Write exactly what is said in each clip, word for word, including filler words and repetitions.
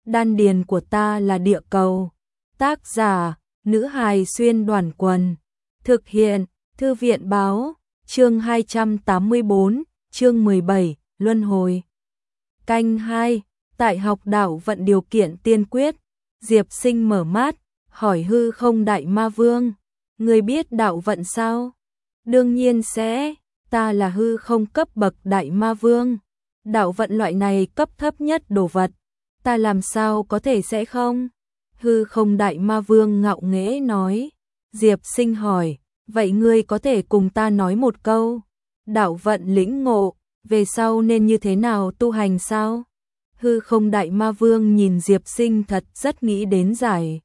đan điền của ta là địa cầu. Tác giả, nữ hài xuyên đoàn quần. Thực hiện, thư viện báo, chương hai trăm tám mươi tư, chương mười bảy, luân hồi. Canh hai, tại học đạo vận điều kiện tiên quyết, Diệp Sinh mở mắt, hỏi hư không đại ma vương, người biết đạo vận sao? Đương nhiên sẽ, ta là hư không cấp bậc đại ma vương. Đạo vận loại này cấp thấp nhất đồ vật, ta làm sao có thể sẽ không? Hư không đại ma vương ngạo nghễ nói. Diệp Sinh hỏi, vậy ngươi có thể cùng ta nói một câu? Đạo vận lĩnh ngộ, về sau nên như thế nào tu hành sao? Hư không đại ma vương nhìn Diệp Sinh thật rất nghĩ đến giải.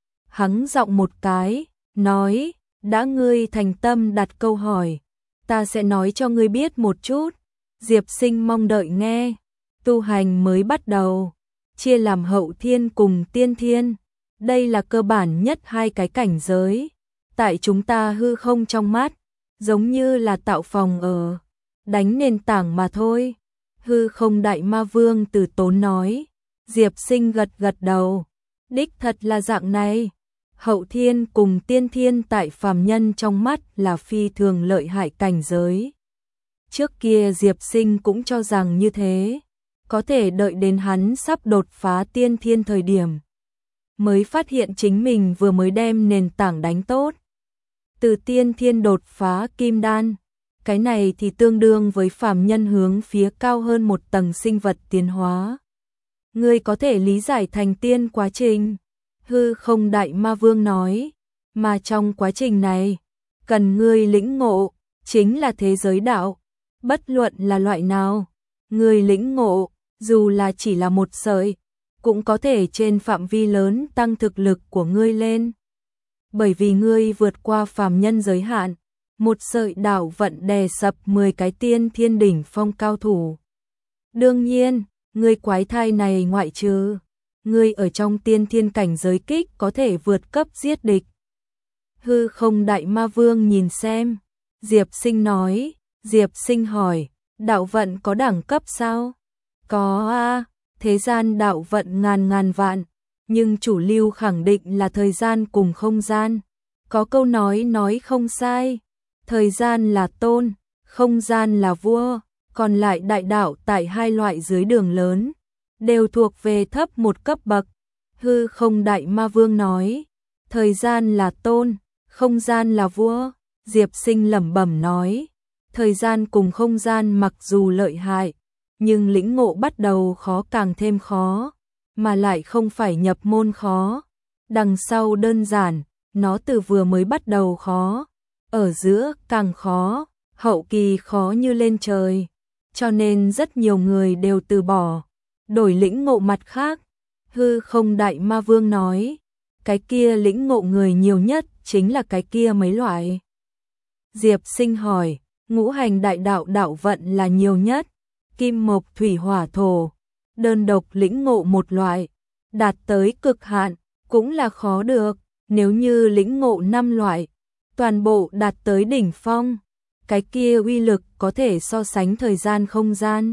Hắng giọng một cái, nói, đã ngươi thành tâm đặt câu hỏi, ta sẽ nói cho ngươi biết một chút. Diệp Sinh mong đợi nghe. Tu hành mới bắt đầu, chia làm hậu thiên cùng tiên thiên. Đây là cơ bản nhất hai cái cảnh giới. Tại chúng ta hư không trong mắt, giống như là tạo phòng ở, đánh nền tảng mà thôi. Hư không đại ma vương từ tốn nói. Diệp Sinh gật gật đầu. Đích thật là dạng này. Hậu thiên cùng tiên thiên tại phàm nhân trong mắt là phi thường lợi hại cảnh giới. Trước kia Diệp Sinh cũng cho rằng như thế, có thể đợi đến hắn sắp đột phá tiên thiên thời điểm, mới phát hiện chính mình vừa mới đem nền tảng đánh tốt. Từ tiên thiên đột phá kim đan, cái này thì tương đương với phàm nhân hướng phía cao hơn một tầng sinh vật tiến hóa. Ngươi có thể lý giải thành tiên quá trình, hư không đại ma vương nói, mà trong quá trình này, cần ngươi lĩnh ngộ, chính là thế giới đạo. Bất luận là loại nào, ngươi lĩnh ngộ, dù là chỉ là một sợi, cũng có thể trên phạm vi lớn tăng thực lực của ngươi lên. Bởi vì ngươi vượt qua phàm nhân giới hạn, một sợi đạo vận đè sập mười cái tiên thiên đỉnh phong cao thủ. Đương nhiên, ngươi quái thai này ngoại trừ, ngươi ở trong tiên thiên cảnh giới kích có thể vượt cấp giết địch. Hư không đại ma vương nhìn xem, Diệp Sinh nói. Diệp Sinh hỏi, đạo vận có đẳng cấp sao? Có a, thế gian đạo vận ngàn ngàn vạn, nhưng chủ lưu khẳng định là thời gian cùng không gian. Có câu nói nói không sai, thời gian là tôn, không gian là vua, còn lại đại đạo tại hai loại dưới đường lớn, đều thuộc về thấp một cấp bậc. Hư không đại ma vương nói, thời gian là tôn, không gian là vua. Diệp Sinh lẩm bẩm nói. Thời gian cùng không gian mặc dù lợi hại, nhưng lĩnh ngộ bắt đầu khó càng thêm khó, mà lại không phải nhập môn khó. Đằng sau đơn giản, nó từ vừa mới bắt đầu khó, ở giữa càng khó, hậu kỳ khó như lên trời. Cho nên rất nhiều người đều từ bỏ, đổi lĩnh ngộ mặt khác. Hư không đại ma vương nói, cái kia lĩnh ngộ người nhiều nhất chính là cái kia mấy loại. Diệp Sinh hỏi, ngũ hành đại đạo đạo vận là nhiều nhất, kim mộc thủy hỏa thổ, đơn độc lĩnh ngộ một loại, đạt tới cực hạn, cũng là khó được. Nếu như lĩnh ngộ năm loại, toàn bộ đạt tới đỉnh phong, cái kia uy lực có thể so sánh thời gian không gian.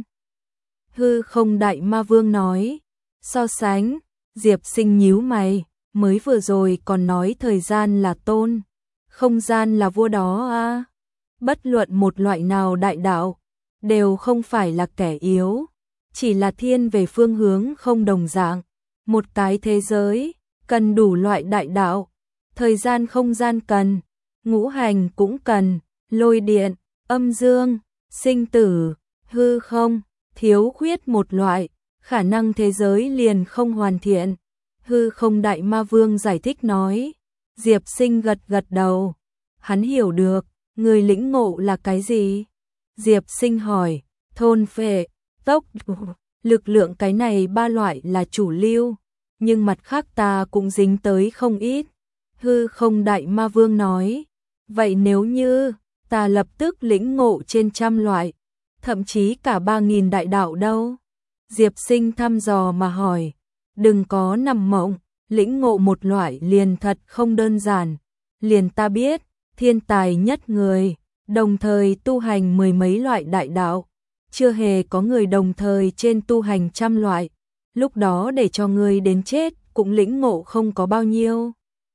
Hư không đại ma vương nói, so sánh. Diệp Sinh nhíu mày, mới vừa rồi còn nói thời gian là tôn, không gian là vua đó à. Bất luận một loại nào đại đạo, đều không phải là kẻ yếu, chỉ là thiên về phương hướng không đồng dạng. Một cái thế giới, cần đủ loại đại đạo, thời gian không gian cần, ngũ hành cũng cần, lôi điện, âm dương, sinh tử, hư không, thiếu khuyết một loại, khả năng thế giới liền không hoàn thiện. Hư không đại ma vương giải thích nói. Diệp Sinh gật gật đầu, hắn hiểu được. Người lĩnh ngộ là cái gì? Diệp Sinh hỏi, thôn phệ, tốc, lực lượng cái này ba loại là chủ lưu, nhưng mặt khác ta cũng dính tới không ít. Hư không đại ma vương nói, vậy nếu như ta lập tức lĩnh ngộ trên trăm loại, thậm chí cả ba nghìn đại đạo đâu? Diệp Sinh thăm dò mà hỏi, đừng có nằm mộng, lĩnh ngộ một loại liền thật không đơn giản. Liền ta biết, thiên tài nhất người, đồng thời tu hành mười mấy loại đại đạo, chưa hề có người đồng thời trên tu hành trăm loại. lúc đó để cho ngươi đến chết cũng lĩnh ngộ không có bao nhiêu.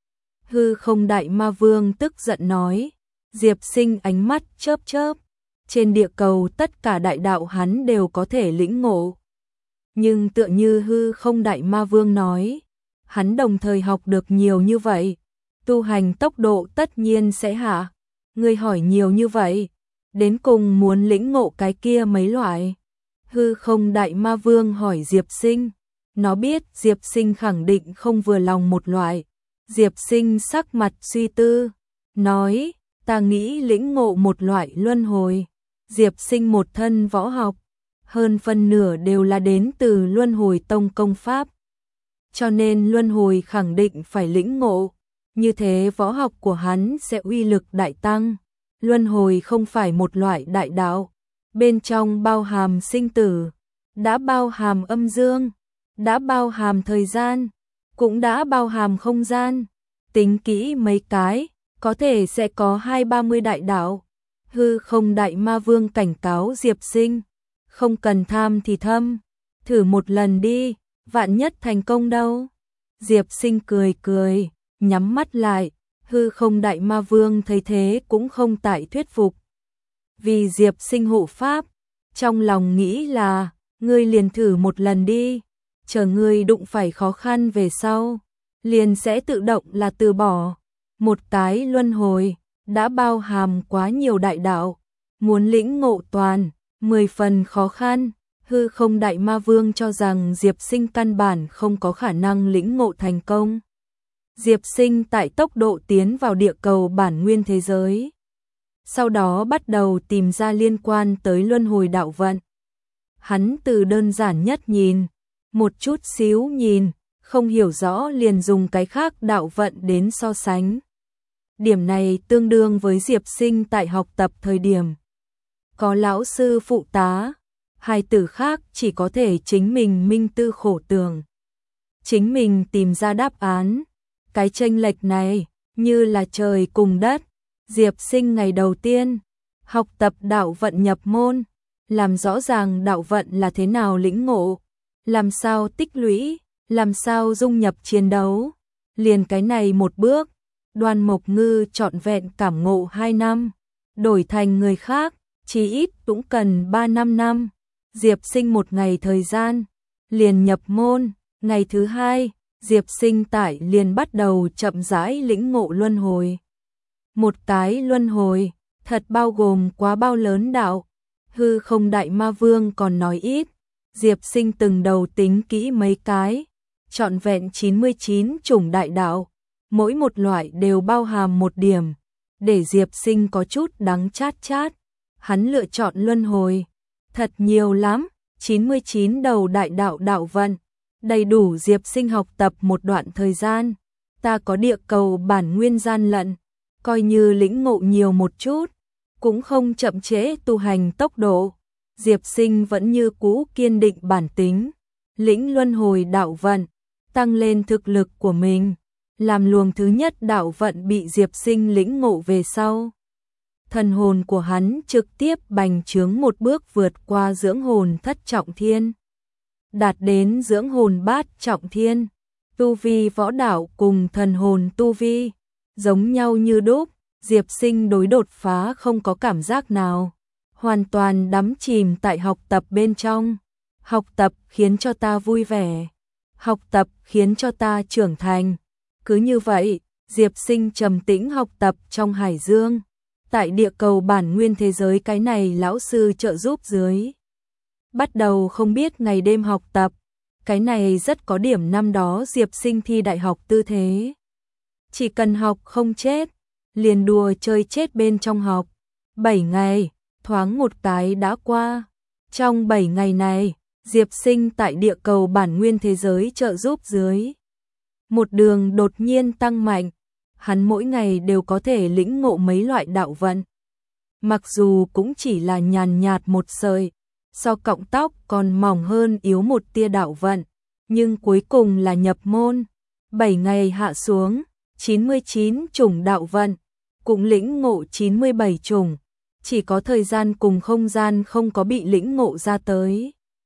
Hư Không Đại Ma Vương tức giận nói. Diệp Sinh ánh mắt chớp chớp, trên địa cầu tất cả đại đạo hắn đều có thể lĩnh ngộ. Nhưng tựa như Hư Không Đại Ma Vương nói, hắn đồng thời học được nhiều như vậy, tu hành tốc độ tất nhiên sẽ hạ. Ngươi hỏi nhiều như vậy, đến cùng muốn lĩnh ngộ cái kia mấy loại? Hư Không Đại Ma Vương hỏi Diệp Sinh, nó biết Diệp Sinh khẳng định không vừa lòng một loại. Diệp Sinh sắc mặt suy tư, nói, ta nghĩ lĩnh ngộ một loại luân hồi. Diệp Sinh một thân võ học, hơn phân nửa đều là đến từ luân hồi tông công pháp. Cho nên luân hồi khẳng định phải lĩnh ngộ, như thế võ học của hắn sẽ uy lực đại tăng. Luân hồi không phải một loại đại đạo, bên trong bao hàm sinh tử, đã bao hàm âm dương, đã bao hàm thời gian, cũng đã bao hàm không gian. Tính kỹ mấy cái, có thể sẽ có hai ba mươi đại đạo. Hư Không Đại Ma Vương cảnh cáo Diệp Sinh, không cần tham thì thâm, thử một lần đi, vạn nhất thành công đâu. Diệp Sinh cười cười, nhắm mắt lại. Hư Không Đại Ma Vương thấy thế cũng không tại thuyết phục. Vì Diệp Sinh hộ pháp, trong lòng nghĩ là, ngươi liền thử một lần đi, chờ ngươi đụng phải khó khăn về sau, liền sẽ tự động là từ bỏ. Một cái luân hồi, đã bao hàm quá nhiều đại đạo, muốn lĩnh ngộ toàn, mười phần khó khăn. Hư Không Đại Ma Vương cho rằng Diệp Sinh căn bản không có khả năng lĩnh ngộ thành công. Diệp Sinh tại tốc độ tiến vào địa cầu bản nguyên thế giới. Sau đó bắt đầu tìm ra liên quan tới luân hồi đạo vận. Hắn từ đơn giản nhất nhìn, một chút xíu nhìn, không hiểu rõ liền dùng cái khác đạo vận đến so sánh. Điểm này tương đương với Diệp Sinh tại học tập thời điểm. Có lão sư phụ tá, hai từ khác chỉ có thể chính mình minh tư khổ tưởng. Chính mình tìm ra đáp án. Cái chênh lệch này, như là trời cùng đất. Diệp Sinh ngày đầu tiên, học tập đạo vận nhập môn, làm rõ ràng đạo vận là thế nào lĩnh ngộ, làm sao tích lũy, làm sao dung nhập chiến đấu. Liền cái này một bước, Đoan Mộc Ngư trọn vẹn cảm ngộ hai năm, đổi thành người khác, chỉ ít cũng cần ba năm năm. Diệp Sinh một ngày thời gian, liền nhập môn. Ngày thứ hai, Diệp Sinh tại liền bắt đầu chậm rãi lĩnh ngộ luân hồi. Một cái luân hồi, thật bao gồm quá bao lớn đạo. Hư Không Đại Ma Vương còn nói ít, Diệp Sinh từng đầu tính kỹ mấy cái, trọn vẹn chín mươi chín chủng đại đạo, mỗi một loại đều bao hàm một điểm, để Diệp Sinh có chút đắng chát chát. Hắn lựa chọn luân hồi, thật nhiều lắm, chín mươi chín đầu đại đạo đạo vận, đầy đủ Diệp Sinh học tập một đoạn thời gian. Ta có địa cầu bản nguyên gian lận, coi như lĩnh ngộ nhiều một chút, cũng không chậm trễ tu hành tốc độ. Diệp Sinh vẫn như cũ kiên định bản tính, lĩnh luân hồi đạo vận, tăng lên thực lực của mình. Làm luồng thứ nhất đạo vận bị Diệp Sinh lĩnh ngộ về sau, thần hồn của hắn trực tiếp bành trướng một bước vượt qua dưỡng hồn thất trọng thiên, đạt đến dưỡng hồn bát trọng thiên. Tu vi võ đạo cùng thần hồn tu vi giống nhau như đúc. Diệp Sinh đối đột phá không có cảm giác nào, hoàn toàn đắm chìm tại học tập bên trong. Học tập khiến cho ta vui vẻ, học tập khiến cho ta trưởng thành. Cứ như vậy, Diệp Sinh trầm tĩnh học tập trong hải dương. Tại địa cầu bản nguyên thế giới cái này lão sư trợ giúp dưới, bắt đầu không biết ngày đêm học tập. Cái này rất có điểm năm đó Diệp Sinh thi đại học tư thế. Chỉ cần học không chết, liền đùa chơi chết bên trong học. bảy ngày, thoáng một cái đã qua. Trong bảy ngày này, Diệp Sinh tại địa cầu bản nguyên thế giới trợ giúp dưới, một đường đột nhiên tăng mạnh. Hắn mỗi ngày đều có thể lĩnh ngộ mấy loại đạo vận. Mặc dù cũng chỉ là nhàn nhạt một sợi, so cọng tóc còn mỏng hơn yếu một tia đạo vận, nhưng cuối cùng là nhập môn. bảy ngày hạ xuống, chín mươi chín chủng đạo vận, cũng lĩnh ngộ chín mươi bảy chủng, chỉ có thời gian cùng không gian không có bị lĩnh ngộ ra tới.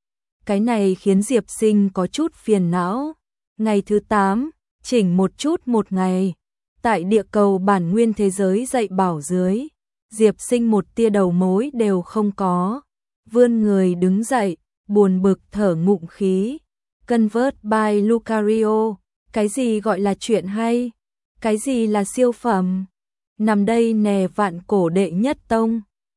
Cái này khiến Diệp Sinh có chút phiền não. Ngày thứ tám, chỉnh một chút một ngày. Tại địa cầu bản nguyên thế giới dạy bảo dưới, Diệp Sinh một tia đầu mối đều không có. Vươn người đứng dậy, buồn bực thở ngụm khí. Convert by Lucario, cái gì gọi là chuyện hay? Cái gì là siêu phẩm? Nằm đây nè vạn cổ đệ nhất tông.